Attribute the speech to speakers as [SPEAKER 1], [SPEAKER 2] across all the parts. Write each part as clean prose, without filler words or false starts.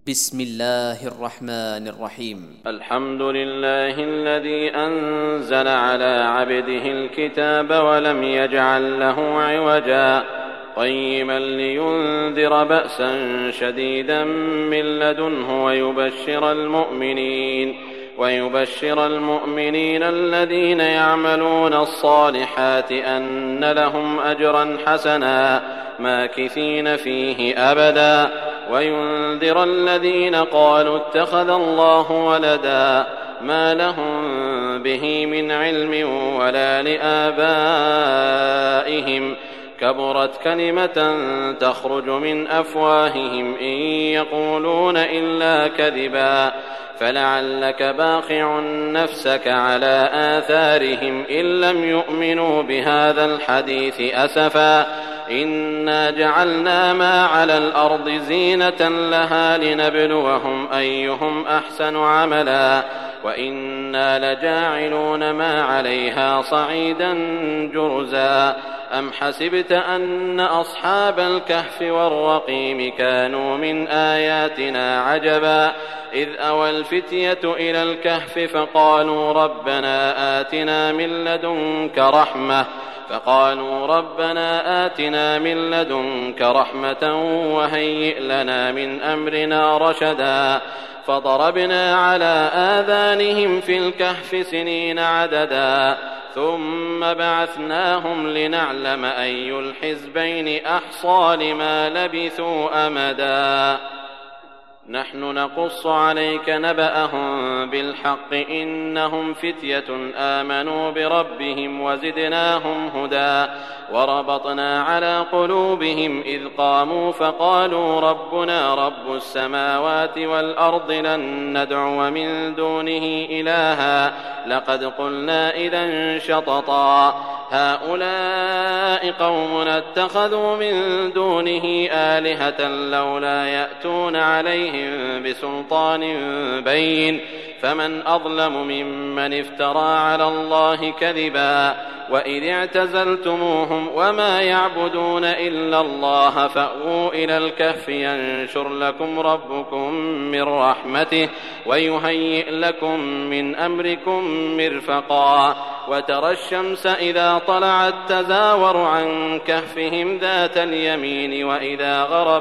[SPEAKER 1] بسم الله الرحمن الرحيم.
[SPEAKER 2] الحمد لله الذي أنزل على عبده الكتاب ولم يجعل له عوجا قيما لينذر بأسا شديدا من لدنه ويبشر المؤمنين الذين يعملون الصالحات أن لهم أجرا حسنا ماكثين فيه أبدا وينذر الذين قالوا اتخذ الله ولدا ما لهم به من علم ولا لآبائهم كبرت كلمة تخرج من أفواههم إن يقولون إلا كذبا فلعلك باخع نفسك على آثارهم إن لم يؤمنوا بهذا الحديث أسفا إنا جعلنا ما على الأرض زينة لها لنبلوهم أيهم أحسن عملا وإنا لجاعلون ما عليها صعيدا جرزا أم حسبت أن أصحاب الكهف والرقيم كانوا من آياتنا عجبا إذ أوى الفتية إلى الكهف فقالوا ربنا آتنا من لدنك رحمة وهيئ لنا من أمرنا رشدا فضربنا على آذانهم في الكهف سنين عددا ثم بعثناهم لنعلم أي الحزبين أحصى لما لبثوا أمدا نحن نقص عليك نبأهم بالحق إنهم فتية آمنوا بربهم وزدناهم هدى وربطنا على قلوبهم إذ قاموا فقالوا ربنا رب السماوات والأرض لن ندعو من دونه إلها لقد قلنا إذا شططا هؤلاء قومنا اتخذوا من دونه آلهة لولا يأتون عليهم بسلطان بين فمن أظلم ممن افترى على الله كذبا وإذ اعتزلتموهم وما يعبدون إلا الله فأووا إلى الكهف ينشر لكم ربكم من رحمته ويهيئ لكم من أمركم مرفقا وترى الشمس إذا طلعت تزاور عن كهفهم ذات اليمين وإذا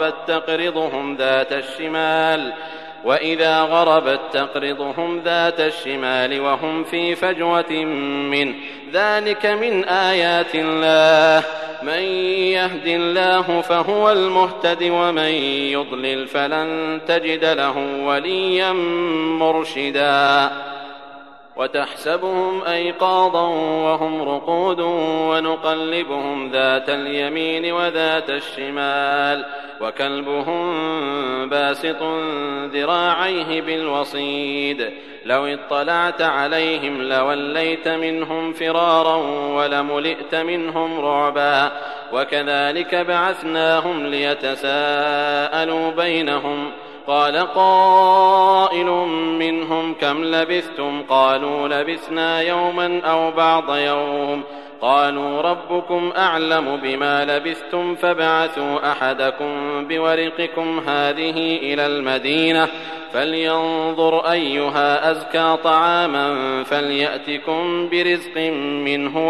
[SPEAKER 2] غربت تقرضهم ذات الشمال وهم في فجوة منه ذلك من آيات الله من يهد الله فهو المهتد ومن يضلل فلن تجد له وليا مرشدا وتحسبهم أيقاظا وهم رقود ونقلبهم ذات اليمين وذات الشمال وكلبهم باسط ذراعيه بالوصيد لو اطلعت عليهم لوليت منهم فرارا ولملئت منهم رعبا وكذلك بعثناهم ليتساءلوا بينهم قال قائل منهم كم لبثتم قالوا لبثنا يوما أو بعض يوم قالوا ربكم أعلم بما لبثتم فابعثوا أحدكم بورقكم هذه إلى المدينة فلينظر أيها أزكى طعاما فليأتكم برزق منه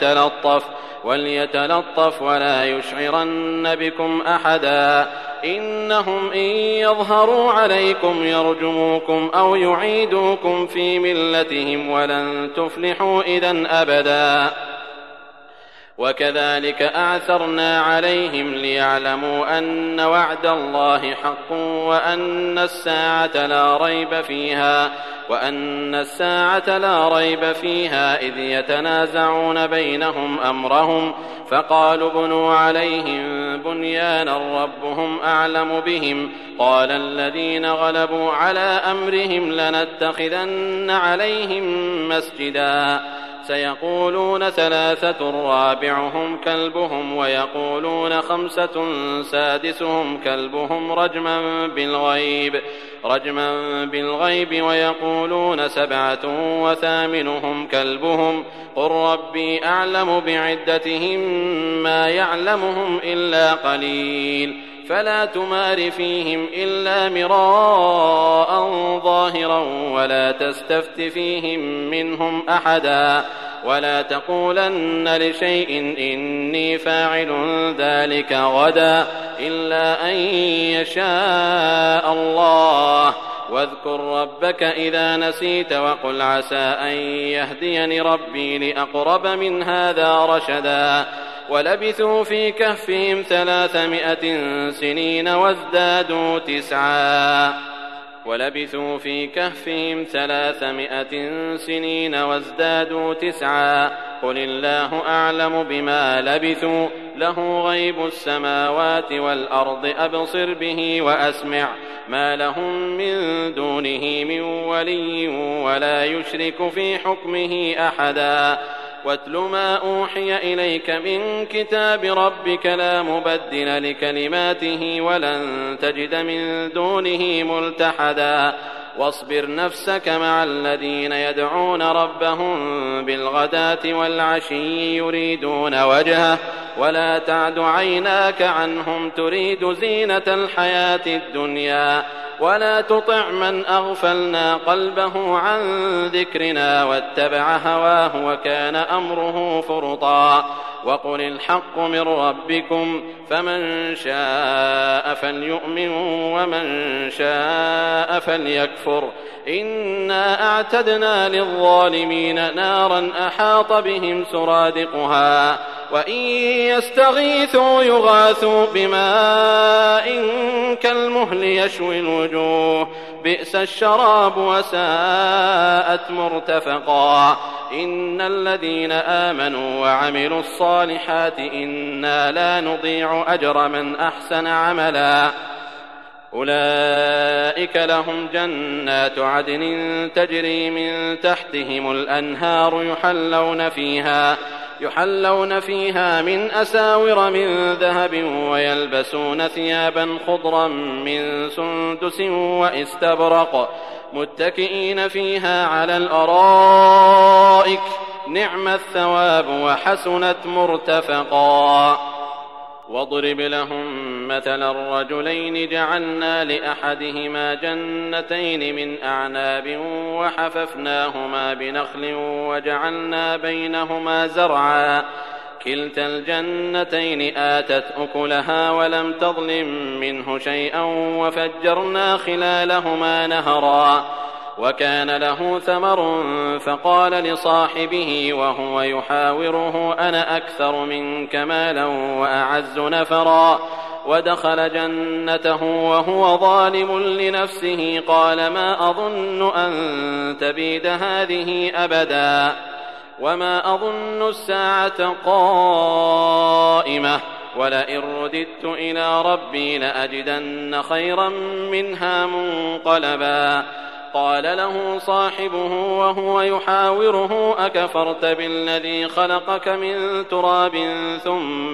[SPEAKER 2] وليتلطف ولا يشعرن بكم أحدا إنهم إن يظهروا عليكم يرجموكم أو يعيدوكم في ملتهم ولن تفلحوا إذن أبدا وكذلك أعثرنا عليهم ليعلموا أن وعد الله حق وأن الساعة لا ريب فيها إذ يتنازعون بينهم أمرهم فقالوا بنوا عليهم بنيانا ربهم أعلم بهم قال الذين غلبوا على أمرهم لنتخذن عليهم مسجدا سيقولون 3 رابعهم كلبهم ويقولون 5 سادسهم كلبهم رجما بالغيب ويقولون 7 وثامنهم كلبهم قل ربي أعلم بعدتهم ما يعلمهم إلا قليل فلا تمار فيهم إلا مراء ظاهرا ولا تستفت فيهم منهم أحدا ولا تقولن لشيء إني فاعل ذلك غدا إلا أن يشاء الله واذكر ربك إذا نسيت وقل عسى أن يهديني ربي لأقرب من هذا رشدا ولبثوا في كهفهم 300 سنين وازدادوا تسعا قل الله أعلم بما لبثوا له غيب السماوات والأرض أبصر به وأسمع ما لهم من دونه من ولي ولا يشرك في حكمه أحدا واتل ما أوحي إليك من كتاب ربك لا مبدل لكلماته ولن تجد من دونه ملتحدا واصبر نفسك مع الذين يدعون ربهم بالغداة والعشي يريدون وجهه ولا تعد عيناك عنهم تريد زينة الحياة الدنيا ولا تطع من أغفلنا قلبه عن ذكرنا واتبع هواه وكان أمره فرطا وقل الحق من ربكم فمن شاء فليؤمن ومن شاء فليكفر إنا أعتدنا للظالمين نارا أحاط بهم سرادقها وإن يستغيثوا يغاثوا بماء كالمهل يشوي الوجوه بئس الشراب وساءت مرتفقا إن الذين آمنوا وعملوا الصالحات إنا لا نضيع أجر من أحسن عملا أولئك لهم جنات عدن تجري من تحتهم الأنهار يحلون فيها من أساور من ذهب ويلبسون ثيابا خضرا من سندس واستبرق متكئين فيها على الأرائك نعم الثواب وحسنت مرتفقا واضرب لهم مثلا الرجلين جعلنا لأحدهما جنتين من أعناب وحففناهما بنخل وجعلنا بينهما زرعا كلتا الجنتين آتت أكلها ولم تظلم منه شيئا وفجرنا خلالهما نهرا وكان له ثمر فقال لصاحبه وهو يحاوره أنا أكثر منك مالا وأعز نفرا ودخل جنته وهو ظالم لنفسه قال ما أظن أن تبيد هذه أبدا وما أظن الساعة قائمة ولئن رددت إلى ربي لأجدن خيرا منها منقلبا قال له صاحبه وهو يحاوره أكفرت بالذي خلقك من تراب ثم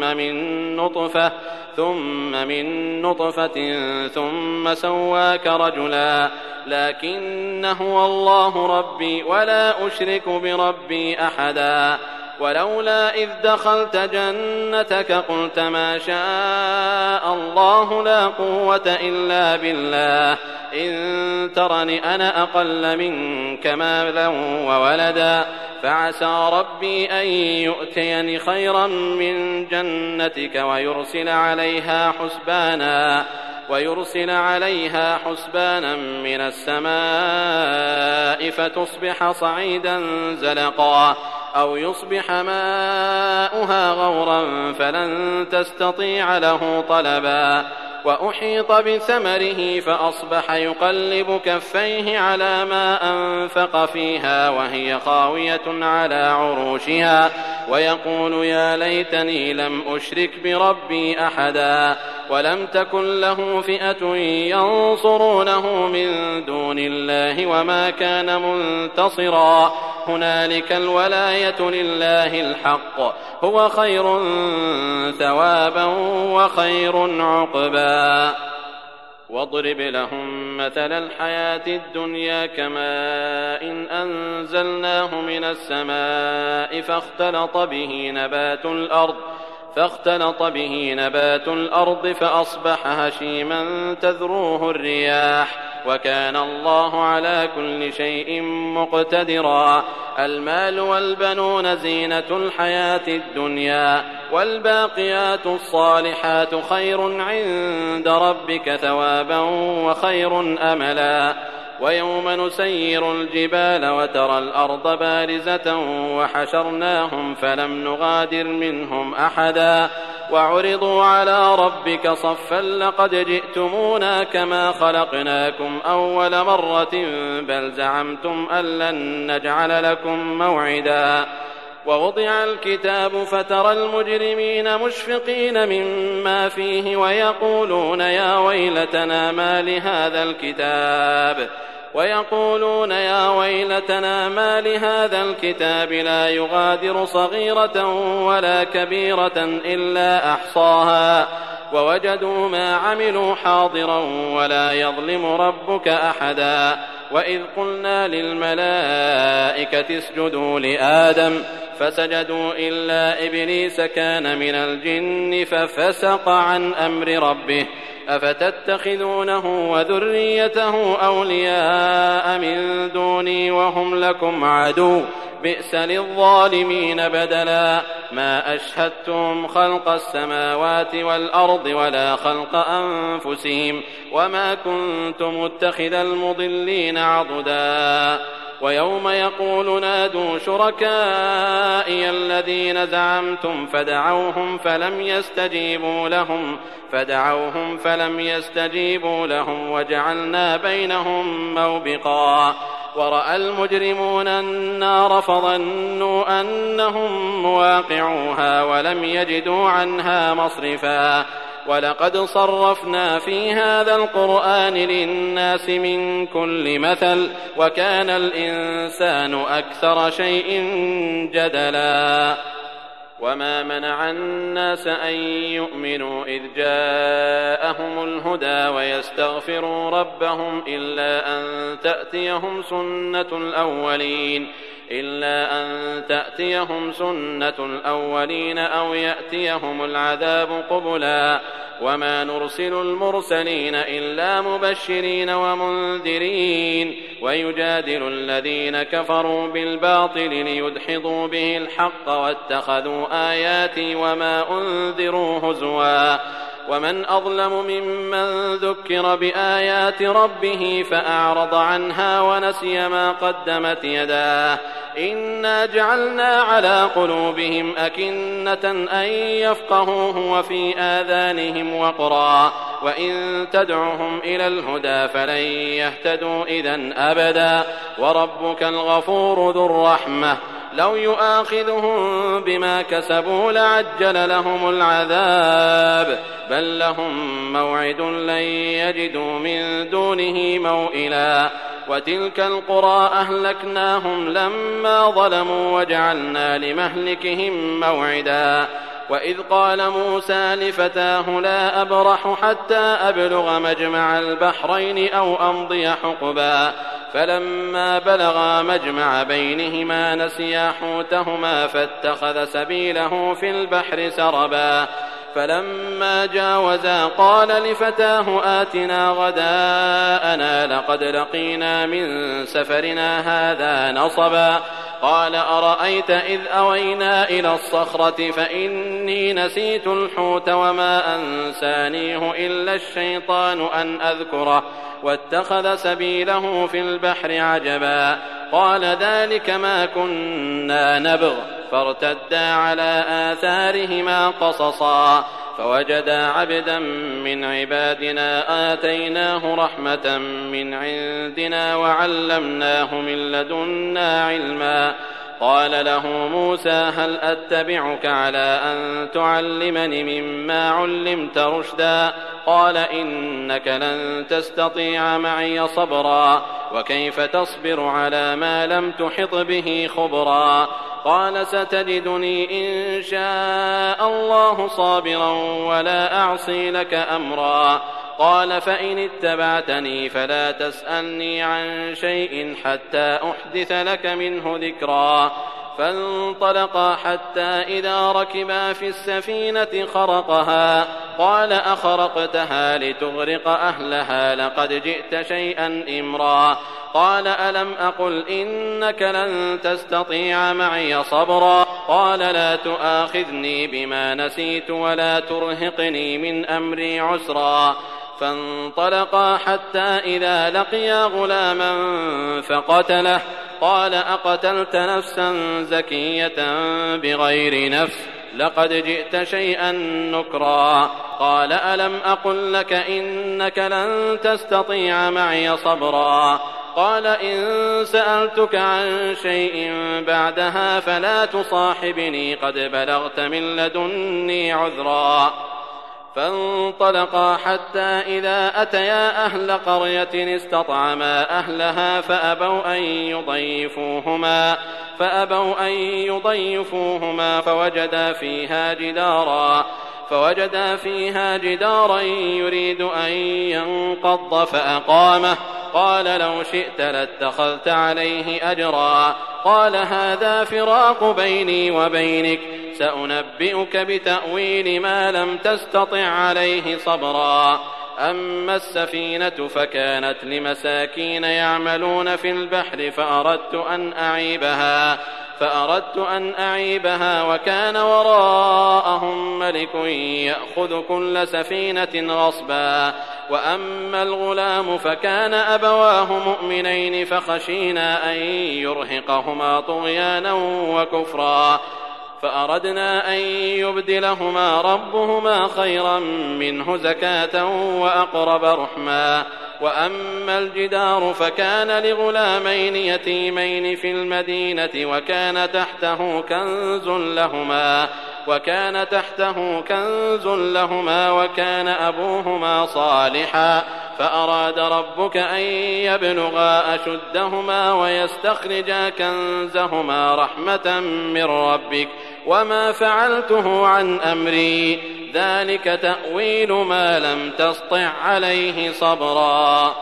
[SPEAKER 2] من نطفة ثم سواك رجلا لكن هو الله ربي ولا أشرك بربي أحدا ولولا إذ دخلت جنتك قلت ما شاء الله لا قوة إلا بالله إن ترني أنا أقل منك مالا وولدا فعسى ربي أن يؤتيني خيرا من جنتك ويرسل عليها حسبانا من السماء فتصبح صعيدا زلقا أو يصبح ماؤها غورا فلن تستطيع له طلبا وأحيط بثمره فأصبح يقلب كفيه على ما أنفق فيها وهي خاوية على عروشها ويقول يا ليتني لم أشرك بربي أحدا ولم تكن له فئة ينصرونه من دون الله وما كان منتصرا هنالك الولاية لله الحق هو خير ثوابا وخير عقبا واضرب لهم مثل الحياة الدنيا كماء إن أنزلناه من السماء فاختلط به نبات الأرض فأصبح هشيما تذروه الرياح وكان الله على كل شيء مقتدرا. المال والبنون زينة الحياة الدنيا والباقيات الصالحات خير عند ربك ثوابا وخير أملا. ويوم نسير الجبال وترى الأرض بارزة وحشرناهم فلم نغادر منهم أحدا وعرضوا على ربك صفا لقد جئتمونا كما خلقناكم أول مرة بل زعمتم أن لن نجعل لكم موعدا. ووضع الكتاب فترى المجرمين مشفقين مما فيه ويقولون يا ويلتنا ما لهذا الكتاب لا يغادر صغيرة ولا كبيرة إلا أحصاها ووجدوا ما عملوا حاضرا ولا يظلم ربك أحدا. وإذ قلنا للملائكة اسجدوا لآدم فسجدوا إلا إبليس كان من الجن ففسق عن أمر ربه أفتتخذونه وذريته أولياء من دوني وهم لكم عدو بئس للظالمين بدلا. ما أشهدتم خلق السماوات والأرض ولا خلق أنفسهم وما كنت متخذ المضلين عضدا. ويوم يقول نادوا شركائي الذين زعمتم فدعوهم فلم يستجيبوا لهم وجعلنا بينهم موبقا. ورأى المجرمون النار فظنوا أنهم مواقعوها ولم يجدوا عنها مصرفا. ولقد صرفنا في هذا القرآن للناس من كل مثل وكان الإنسان أكثر شيء جدلا. وما منع الناس أن يؤمنوا إذ جاءهم الهدى ويستغفروا ربهم إلا أن تأتيهم سنة الأولين أو يأتيهم العذاب قبلا. وما نرسل المرسلين إلا مبشرين ومنذرين ويجادل الذين كفروا بالباطل ليدحضوا به الحق واتخذوا آياتي وما أنذروا هزوا. ومن أظلم ممن ذكر بآيات ربه فأعرض عنها ونسي ما قدمت يداه إنا جعلنا على قلوبهم أكنة أن يفقهوه وفي آذانهم وقرا وإن تدعهم إلى الهدى فلن يهتدوا إذن أبدا. وربك الغفور ذو الرحمة لو يؤاخذهم بما كسبوا لعجل لهم العذاب بل لهم موعد لن يجدوا من دونه موئلا. وتلك القرى أهلكناهم لما ظلموا وجعلنا لمهلكهم موعدا. وإذ قال موسى لفتاه لا أبرح حتى أبلغ مجمع البحرين أو أمضي حقبا فلما بلغا مجمع بينهما نسيا حوتهما فاتخذ سبيله في البحر سربا. فلما جاوزا قال لفتاه آتنا غداءنا لقد لقينا من سفرنا هذا نصبا. قال أرأيت إذ أوينا إلى الصخرة فإني نسيت الحوت وما أنسانيه إلا الشيطان أن أذكره واتخذ سبيله في البحر عجبا. قال ذلك ما كنا نبغ فارتدا على آثارهما قصصا فوجدا عبدا من عبادنا آتيناه رحمة من عندنا وعلمناه من لدنا علما. قال له موسى هل أتبعك على أن تعلمني مما علمت رشدا قال إنك لن تستطيع معي صبرا وكيف تصبر على ما لم تحط به خبرا. قال ستجدني إن شاء الله صابرا ولا أعصي لك أمرا. قال فإن اتبعتني فلا تسألني عن شيء حتى أحدث لك منه ذكرا. فانطلقا حتى إذا ركبا في السفينة خرقها قال أخرقتها لتغرق أهلها لقد جئت شيئا إمرا قال ألم أقل إنك لن تستطيع معي صبرا قال لا تؤاخذني بما نسيت ولا ترهقني من أمري عسرا فانطلقا حتى إذا لقيا غلاما فقتله قال أقتلت نفسا زكية بغير نفس لقد جئت شيئا نكرا قال ألم أقل لك إنك لن تستطيع معي صبرا قال إن سألتك عن شيء بعدها فلا تصاحبني قد بلغت من لدني عذرا فانطلقا حتى إذا أتيا أهل قرية استطعما أهلها فأبوا أن يضيفوهما فوجدا فيها جدارا يريد أن ينقض فأقامه قال لو شئت لاتخذت عليه أجرا قال هذا فراق بيني وبينك سأنبئك بتأويل ما لم تستطع عليه صبرا أما السفينة فكانت لمساكين يعملون في البحر فأردت أن أعيبها وكان وراءهم ملك يأخذ كل سفينة غصبا وأما الغلام فكان أبواه مؤمنين فخشينا أن يرهقهما طغيانا وكفرا فأردنا أن يبدلهما ربهما خيرا منه زكاة وأقرب رحما وأما الجدار فكان لغلامين يتيمين في المدينة وكان تحته كنز لهما وكان أبوهما صالحا فأراد ربك أن يبلغا أشدهما ويستخرجا كنزهما رحمة من ربك وما فعلته عن أمري ذلك تأويل ما لم تسطع عليه صبرا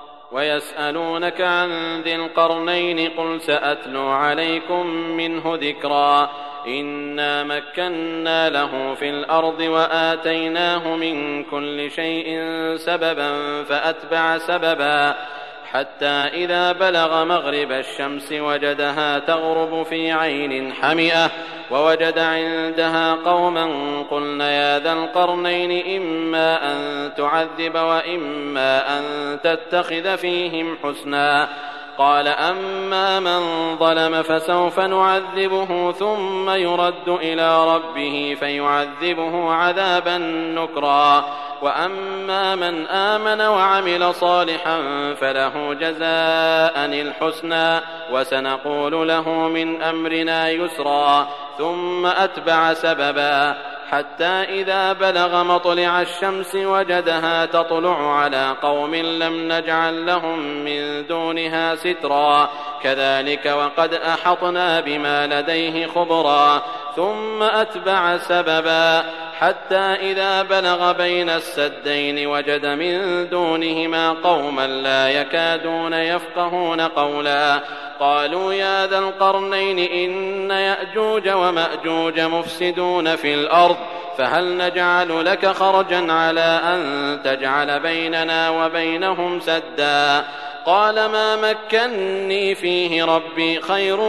[SPEAKER 2] ويسألونك عن ذي القرنين قل سأتلو عليكم منه ذكرا إنا مكنا له في الأرض وآتيناه من كل شيء سببا فأتبع سببا حتى إذا بلغ مغرب الشمس وجدها تغرب في عين حمئة ووجد عندها قوما قلنا يا ذا القرنين إما أن تعذب وإما أن تتخذ فيهم حسنا قال أما من ظلم فسوف نعذبه ثم يرد إلى ربه فيعذبه عذابا نكرا وأما من آمن وعمل صالحا فله جزاء الحسنى وسنقول له من أمرنا يسرا ثم أتبع سببا حتى إذا بلغ مطلع الشمس وجدها تطلع على قوم لم نجعل لهم من دونها سترا كذلك وقد أحطنا بما لديه خبرا ثم أتبع سببا حتى إذا بلغ بين السدين وجد من دونهما قوما لا يكادون يفقهون قولا قالوا يا ذا القرنين إن يأجوج ومأجوج مفسدون في الأرض فهل نجعل لك خرجا على أن تجعل بيننا وبينهم سدا قال ما مكني فيه ربي خير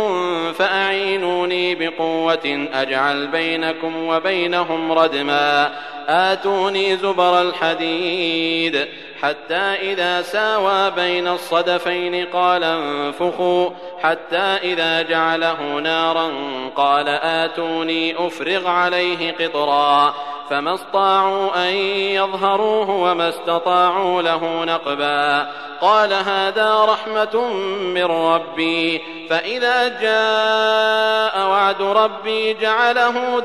[SPEAKER 2] فأعينوني بقوة أجعل بينكم وبينهم ردما آتوني زبر الحديد حتى إذا ساوى بين الصدفين قال انفخوا حتى إذا جعله نارا قال آتوني أفرغ عليه قطرا فما استطاعوا أن يظهروه وما استطاعوا له نقبا قال هذا رحمة من ربي فإذا جاء وعد ربي جعله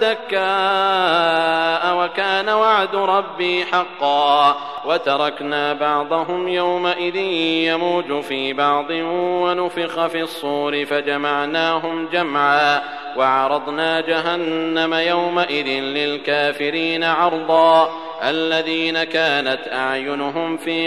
[SPEAKER 2] دكاء وكان وعد ربي حقا وتركنا بعضهم يومئذ يموج في بعض ونفخ في الصور فجمعناهم جمعا وعرضنا جهنم يومئذ للكافرين عرضا الذين كانت أعينهم في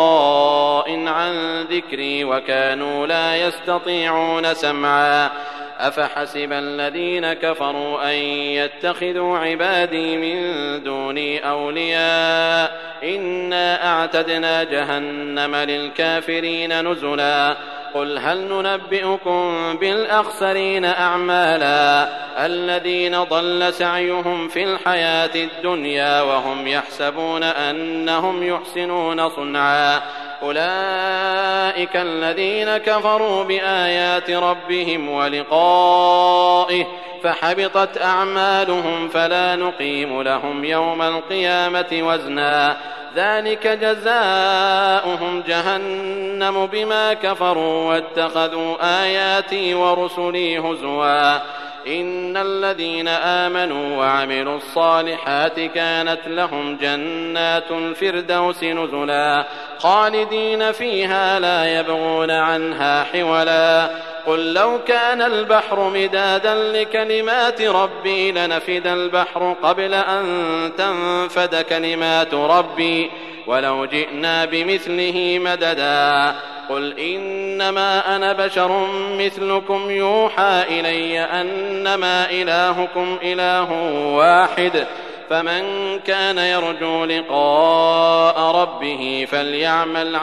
[SPEAKER 2] غطاء عن ذكري وكانوا لا يستطيعون سمعا أفحسب الذين كفروا أن يتخذوا عبادي من دوني أولياء إنا أعتدنا جهنم للكافرين نزلا قل هل ننبئكم بالأخسرين أعمالا الذين ضل سعيهم في الحياة الدنيا وهم يحسبون أنهم يحسنون صنعا أولئك الذين كفروا بآيات ربهم ولقائه فحبطت أعمالهم فلا نقيم لهم يوم القيامة وزنا ذلك جزاؤهم جهنم بما كفروا واتخذوا آياتي ورسلي هزوا إن الذين آمنوا وعملوا الصالحات كانت لهم جنات الفردوس نزلا خالدين فيها لا يبغون عنها حولا قل لو كان البحر مدادا لكلمات ربي لنفد البحر قبل أن تنفد كلمات ربي ولو جئنا بمثله مددا قل إنما أنا بشر مثلكم يوحى إلي أنما إلهكم إله واحد فمن كان يرجو لقاء ربه فليعمل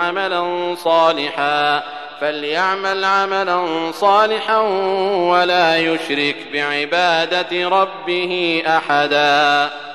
[SPEAKER 2] عملا صالحا ولا يشرك بعبادة ربه أحدا.